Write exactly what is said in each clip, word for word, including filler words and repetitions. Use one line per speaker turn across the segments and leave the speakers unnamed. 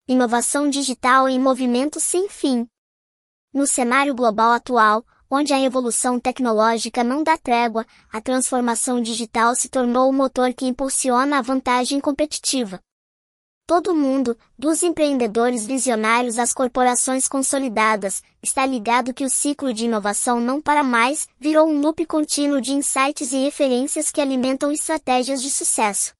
Inovação digital em movimento sem fim. No cenário global atual, onde a revolução tecnológica não dá trégua, a transformação digital se tornou o motor que impulsiona a vantagem competitiva. Todo mundo, dos empreendedores visionários às corporações consolidadas, está ligado que o ciclo de inovação não para mais, virou um loop contínuo de insights e referências que alimentam estratégias de sucesso.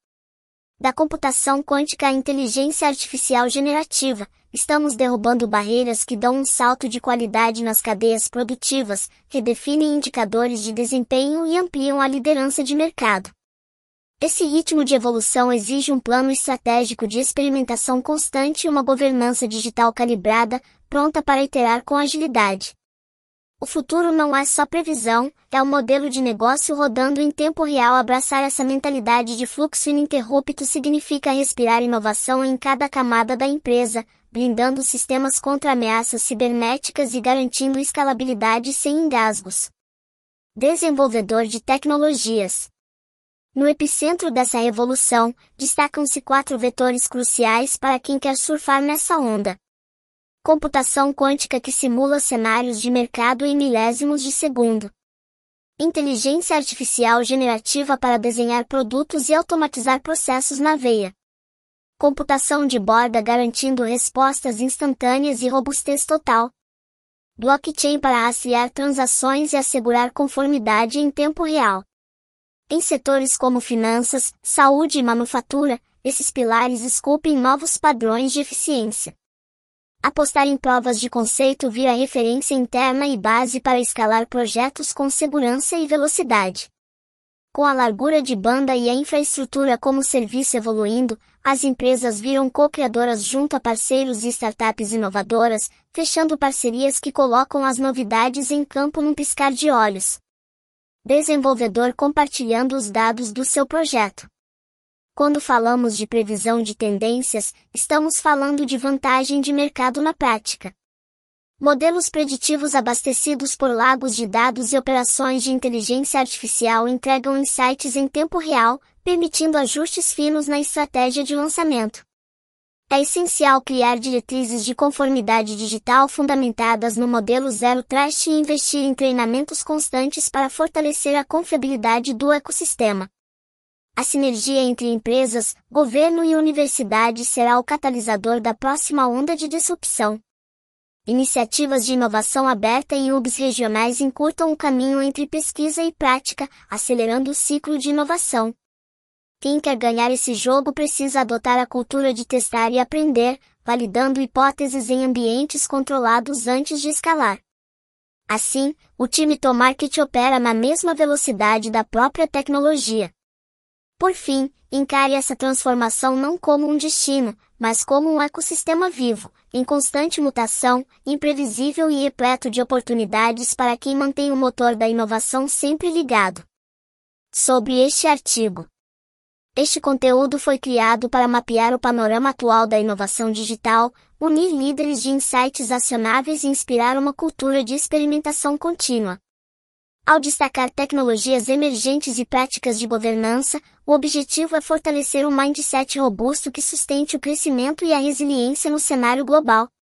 Da computação quântica à inteligência artificial generativa, estamos derrubando barreiras que dão um salto de qualidade nas cadeias produtivas, redefinem indicadores de desempenho e ampliam a liderança de mercado. Esse ritmo de evolução exige um plano estratégico de experimentação constante e uma governança digital calibrada, pronta para iterar com agilidade. O futuro não é só previsão, é o modelo de negócio rodando em tempo real. Abraçar essa mentalidade de fluxo ininterrupto significa respirar inovação em cada camada da empresa, blindando sistemas contra ameaças cibernéticas e garantindo escalabilidade sem engasgos. Desenvolvedor de tecnologias. No epicentro dessa revolução, destacam-se quatro vetores cruciais para quem quer surfar nessa onda. Computação quântica que simula cenários de mercado em milésimos de segundo. Inteligência artificial generativa para desenhar produtos e automatizar processos na veia. Computação de borda garantindo respostas instantâneas e robustez total. Blockchain para rastrear transações e assegurar conformidade em tempo real. Em setores como finanças, saúde e manufatura, esses pilares esculpem novos padrões de eficiência. Apostar em provas de conceito vira referência interna e base para escalar projetos com segurança e velocidade. Com a largura de banda e a infraestrutura como serviço evoluindo, as empresas viram co-criadoras junto a parceiros e startups inovadoras, fechando parcerias que colocam as novidades em campo num piscar de olhos. Desenvolvedor compartilhando os dados do seu projeto. Quando falamos de previsão de tendências, estamos falando de vantagem de mercado na prática. Modelos preditivos abastecidos por lagos de dados e operações de inteligência artificial entregam insights em tempo real, permitindo ajustes finos na estratégia de lançamento. É essencial criar diretrizes de conformidade digital fundamentadas no modelo Zero Trust e investir em treinamentos constantes para fortalecer a confiabilidade do ecossistema. A sinergia entre empresas, governo e universidade será o catalisador da próxima onda de disrupção. Iniciativas de inovação aberta e hubs regionais encurtam o caminho entre pesquisa e prática, acelerando o ciclo de inovação. Quem quer ganhar esse jogo precisa adotar a cultura de testar e aprender, validando hipóteses em ambientes controlados antes de escalar. Assim, o time Tomarket opera na mesma velocidade da própria tecnologia. Por fim, encare essa transformação não como um destino, mas como um ecossistema vivo, em constante mutação, imprevisível e repleto de oportunidades para quem mantém o motor da inovação sempre ligado. Sobre este artigo. Este conteúdo foi criado para mapear o panorama atual da inovação digital, unir líderes de insights acionáveis e inspirar uma cultura de experimentação contínua. Ao destacar tecnologias emergentes e práticas de governança, o objetivo é fortalecer um mindset robusto que sustente o crescimento e a resiliência no cenário global.